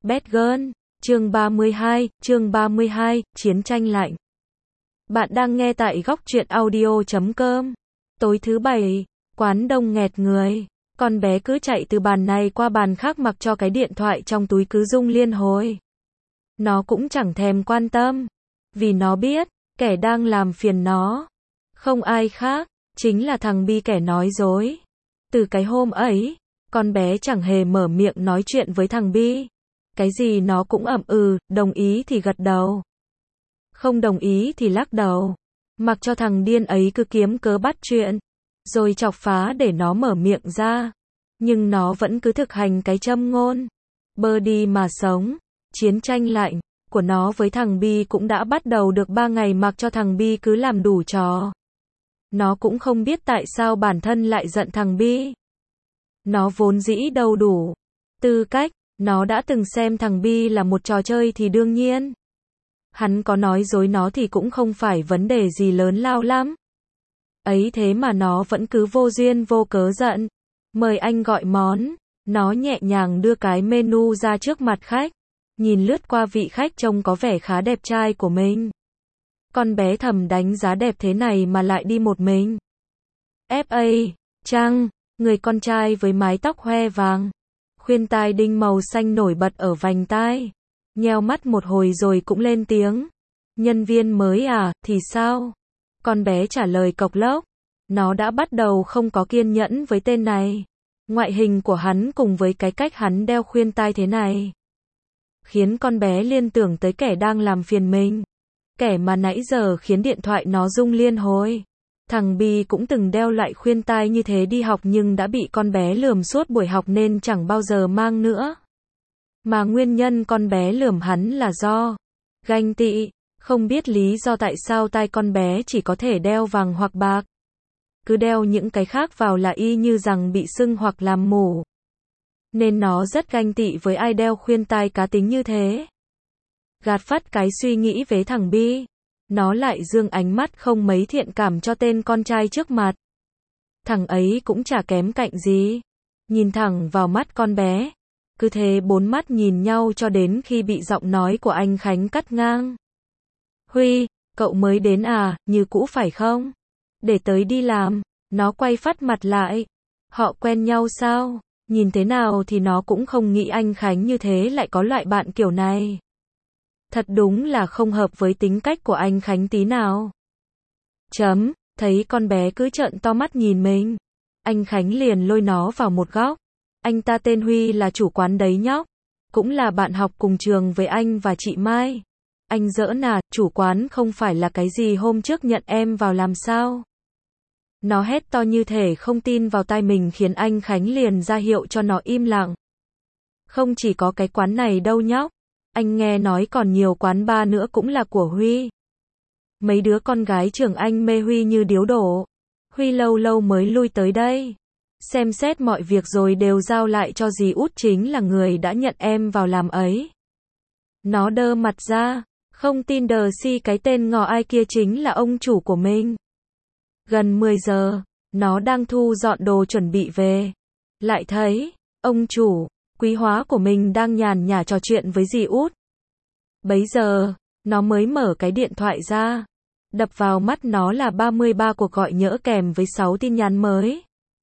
Bad Girl, chương 32, Chiến tranh lạnh. Bạn đang nghe tại góc truyện audio.com. Tối thứ bảy, quán đông nghẹt người. Con bé cứ chạy từ bàn này qua bàn khác mặc cho cái điện thoại trong túi cứ rung liên hồi. Nó cũng chẳng thèm quan tâm. Vì nó biết, kẻ đang làm phiền nó. Không ai khác, chính là thằng Bi kẻ nói dối. Từ cái hôm ấy, con bé chẳng hề mở miệng nói chuyện với thằng Bi. Cái gì nó cũng ậm ừ, đồng ý thì gật đầu. Không đồng ý thì lắc đầu. Mặc cho thằng điên ấy cứ kiếm cớ bắt chuyện. Rồi chọc phá để nó mở miệng ra. Nhưng nó vẫn cứ thực hành cái châm ngôn. Bơ đi mà sống. Chiến tranh lạnh của nó với thằng Bi cũng đã bắt đầu được 3 ngày mặc cho thằng Bi cứ làm đủ trò. Nó cũng không biết tại sao bản thân lại giận thằng Bi. Nó vốn dĩ đâu đủ tư cách. Nó đã từng xem thằng Bi là một trò chơi thì đương nhiên. Hắn có nói dối nó thì cũng không phải vấn đề gì lớn lao lắm. Ấy thế mà nó vẫn cứ vô duyên vô cớ giận. Mời anh gọi món. Nó nhẹ nhàng đưa cái menu ra trước mặt khách. Nhìn lướt qua vị khách trông có vẻ khá đẹp trai của mình. Con bé thầm đánh giá đẹp thế này mà lại đi một mình. F.A. Chăng, người con trai với mái tóc hoe vàng. Khuyên tai đinh màu xanh nổi bật ở vành tai. Nheo mắt một hồi rồi cũng lên tiếng. Nhân viên mới à, thì sao? Con bé trả lời cộc lốc. Nó đã bắt đầu không có kiên nhẫn với tên này. Ngoại hình của hắn cùng với cái cách hắn đeo khuyên tai thế này khiến con bé liên tưởng tới kẻ đang làm phiền mình. Kẻ mà nãy giờ khiến điện thoại nó rung liên hồi. Thằng Bi cũng từng đeo loại khuyên tai như thế đi học nhưng đã bị con bé lườm suốt buổi học nên chẳng bao giờ mang nữa. Mà nguyên nhân con bé lườm hắn là do ganh tị. Không biết lý do tại sao tai con bé chỉ có thể đeo vàng hoặc bạc. Cứ đeo những cái khác vào là y như rằng bị sưng hoặc làm mù. Nên nó rất ganh tị với ai đeo khuyên tai cá tính như thế. Gạt phắt cái suy nghĩ với thằng Bi. Nó lại dương ánh mắt không mấy thiện cảm cho tên con trai trước mặt. Thằng ấy cũng chả kém cạnh gì. Nhìn thẳng vào mắt con bé. Cứ thế 4 mắt nhìn nhau cho đến khi bị giọng nói của anh Khánh cắt ngang. Huy, cậu mới đến à, như cũ phải không? Để tới đi làm. Nó quay phắt mặt lại. Họ quen nhau sao? Nhìn thế nào thì nó cũng không nghĩ anh Khánh như thế lại có loại bạn kiểu này. Thật đúng là không hợp với tính cách của anh Khánh tí nào. Thấy con bé cứ trợn to mắt nhìn mình. Anh Khánh liền lôi nó vào một góc. Anh ta tên Huy là chủ quán đấy nhóc. Cũng là bạn học cùng trường với anh và chị Mai. Anh giỡn à, chủ quán không phải là cái gì hôm trước nhận em vào làm sao? Nó hét to như thể không tin vào tai mình khiến anh Khánh liền ra hiệu cho nó im lặng. Không chỉ có cái quán này đâu nhóc. Anh nghe nói còn nhiều quán bar nữa cũng là của Huy. Mấy đứa con gái trường anh mê Huy như điếu đổ. Huy lâu lâu mới lui tới đây. Xem xét mọi việc rồi đều giao lại cho dì út chính là người đã nhận em vào làm ấy. Nó đơ mặt ra. Không tin đờ si cái tên ngò ai kia chính là ông chủ của mình. Gần 10 giờ, nó đang thu dọn đồ chuẩn bị về. Lại thấy, ông chủ, quý hóa của mình đang nhàn nhã trò chuyện với dì út. Bấy giờ, nó mới mở cái điện thoại ra. Đập vào mắt nó là 33 cuộc gọi nhỡ kèm với 6 tin nhắn mới.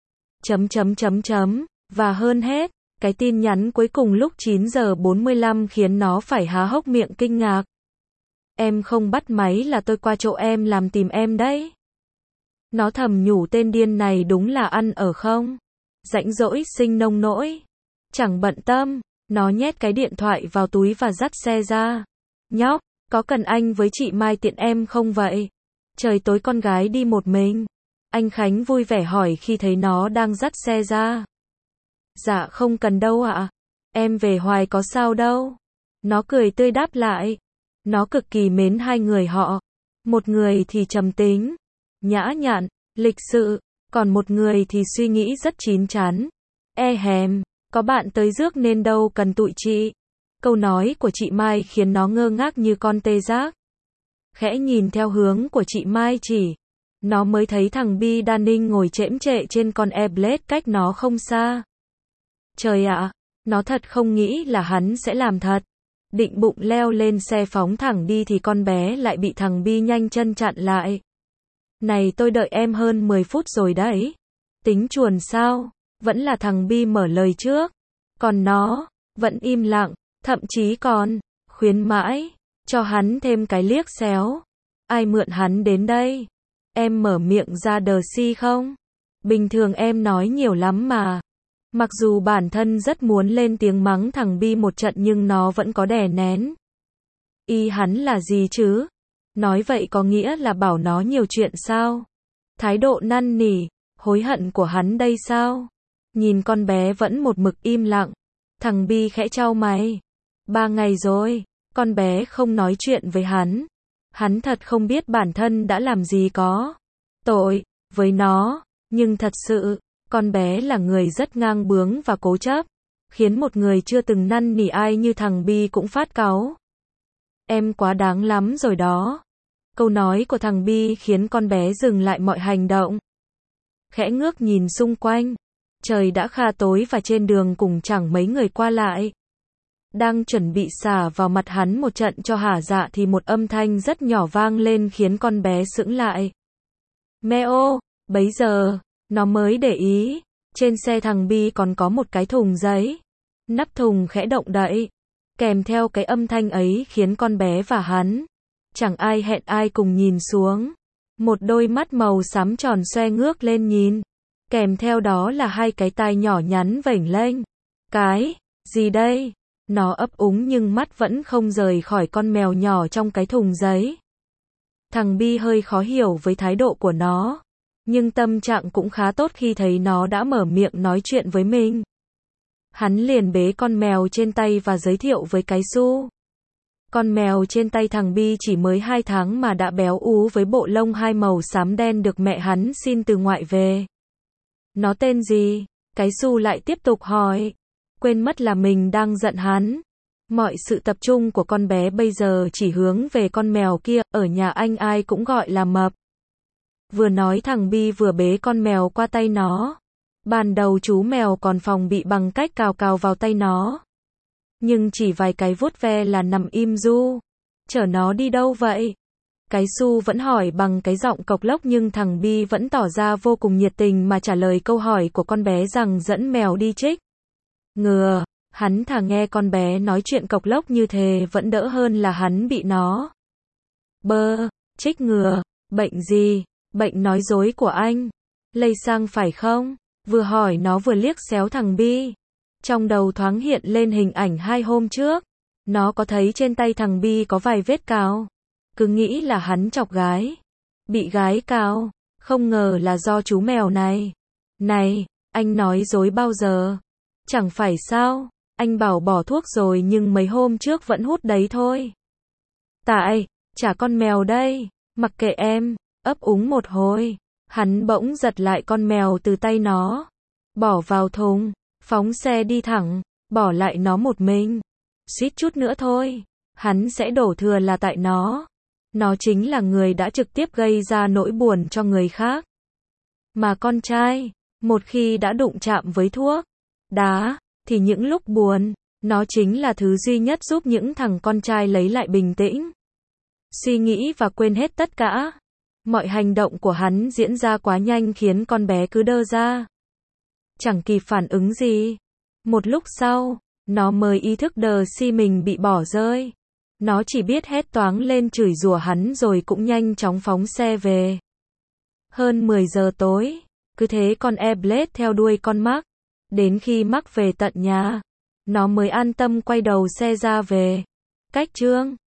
Và hơn hết, cái tin nhắn cuối cùng lúc 9 giờ 45 khiến nó phải há hốc miệng kinh ngạc. Em không bắt máy là tôi qua chỗ em làm tìm em đấy. Nó thầm nhủ tên điên này đúng là ăn ở không? Rãnh rỗi sinh nông nỗi. Chẳng bận tâm, nó nhét cái điện thoại vào túi và dắt xe ra. Nhóc, có cần anh với chị Mai tiện em không vậy? Trời tối con gái đi một mình. Anh Khánh vui vẻ hỏi khi thấy nó đang dắt xe ra. Dạ không cần đâu ạ. Em về hoài có sao đâu. Nó cười tươi đáp lại. Nó cực kỳ mến hai người họ. Một người thì trầm tính, nhã nhặn, lịch sự, còn một người thì suy nghĩ rất chín chắn. Có bạn tới rước nên đâu cần tụi chị. Câu nói của chị Mai khiến nó ngơ ngác như con tê giác. Khẽ nhìn theo hướng của chị Mai chỉ, nó mới thấy thằng Bi đan ninh ngồi chễm chệ trên con e-blade cách nó không xa. Trời ạ, Nó thật không nghĩ là hắn sẽ làm thật. Định bụng leo lên xe phóng thẳng đi thì con bé lại bị thằng Bi nhanh chân chặn lại. Này tôi đợi em hơn 10 phút rồi đấy. Tính chuồn sao? Vẫn là thằng Bi mở lời trước. Còn nó, vẫn im lặng, thậm chí còn, khuyến mãi, cho hắn thêm cái liếc xéo. Ai mượn hắn đến đây? Em mở miệng ra đờ si không? Bình thường em nói nhiều lắm mà. Mặc dù bản thân rất muốn lên tiếng mắng thằng Bi một trận nhưng nó vẫn có đè nén. Y hắn là gì chứ? Nói vậy có nghĩa là bảo nó nhiều chuyện sao? Thái độ năn nỉ, hối hận của hắn đây sao? Nhìn con bé vẫn một mực im lặng. Thằng Bi khẽ chau mày. 3 ngày rồi, con bé không nói chuyện với hắn. Hắn thật không biết bản thân đã làm gì có tội với nó, nhưng thật sự, con bé là người rất ngang bướng và cố chấp, khiến một người chưa từng năn nỉ ai như thằng Bi cũng phát cáu. Em quá đáng lắm rồi đó. Câu nói của thằng Bi khiến con bé dừng lại mọi hành động. Khẽ ngước nhìn xung quanh. Trời đã kha tối và trên đường cũng chẳng mấy người qua lại. Đang chuẩn bị xả vào mặt hắn một trận cho hả dạ thì một âm thanh rất nhỏ vang lên khiến con bé sững lại. Meo, bấy giờ, nó mới để ý, trên xe thằng Bi còn có một cái thùng giấy. Nắp thùng khẽ động đậy. Kèm theo cái âm thanh ấy khiến con bé và hắn, chẳng ai hẹn ai cùng nhìn xuống. Một đôi mắt màu xám tròn xoe ngước lên nhìn. Kèm theo đó là hai cái tai nhỏ nhắn vểnh lên. Cái gì đây? Nó ấp úng nhưng mắt vẫn không rời khỏi con mèo nhỏ trong cái thùng giấy. Thằng Bi hơi khó hiểu với thái độ của nó, nhưng tâm trạng cũng khá tốt khi thấy nó đã mở miệng nói chuyện với mình. Hắn liền bế con mèo trên tay và giới thiệu với cái Su. Con mèo trên tay thằng Bi chỉ mới 2 tháng mà đã béo ú với bộ lông hai màu xám đen được mẹ hắn xin từ ngoại về. Nó tên gì? Cái Su lại tiếp tục hỏi. Quên mất là mình đang giận hắn. Mọi sự tập trung của con bé bây giờ chỉ hướng về con mèo kia, ở nhà anh ai cũng gọi là mập. Vừa nói thằng Bi vừa bế con mèo qua tay nó. Ban đầu chú mèo còn phòng bị bằng cách cào cào vào tay nó. Nhưng chỉ vài cái vuốt ve là nằm im ru. Chở nó đi đâu vậy? Cái Su vẫn hỏi bằng cái giọng cộc lốc nhưng thằng Bi vẫn tỏ ra vô cùng nhiệt tình mà trả lời câu hỏi của con bé rằng dẫn mèo đi trích ngừa. Hắn thà nghe con bé nói chuyện cộc lốc như thế vẫn đỡ hơn là hắn bị nó trích ngừa. Bệnh gì? Bệnh nói dối của anh. Lây sang phải không? Vừa hỏi nó vừa liếc xéo thằng Bi. Trong đầu thoáng hiện lên hình ảnh 2 hôm trước. Nó có thấy trên tay thằng Bi có vài vết cào. Cứ nghĩ là hắn chọc gái. Bị gái cào. Không ngờ là do chú mèo này. Này, anh nói dối bao giờ? Chẳng phải sao? Anh bảo bỏ thuốc rồi nhưng mấy hôm trước vẫn hút đấy thôi. Tại, trả con mèo đây. Mặc kệ em. Ấp úng một hồi. Hắn bỗng giật lại con mèo từ tay nó. Bỏ vào thùng. Phóng xe đi thẳng. Bỏ lại nó một mình. Suýt chút nữa thôi. Hắn sẽ đổ thừa là tại nó. Nó chính là người đã trực tiếp gây ra nỗi buồn cho người khác. Mà con trai, một khi đã đụng chạm với thuốc đá, thì những lúc buồn, nó chính là thứ duy nhất giúp những thằng con trai lấy lại bình tĩnh, suy nghĩ và quên hết tất cả. Mọi hành động của hắn diễn ra quá nhanh khiến con bé cứ đơ ra. Chẳng kịp phản ứng gì. Một lúc sau, nó mới ý thức đờ si mình bị bỏ rơi. Nó chỉ biết hét toáng lên chửi rủa hắn rồi cũng nhanh chóng phóng xe về. Hơn 10 giờ tối, cứ thế con Airblade theo đuôi con Mark. Đến khi Mark về tận nhà, nó mới an tâm quay đầu xe ra về. Cách chương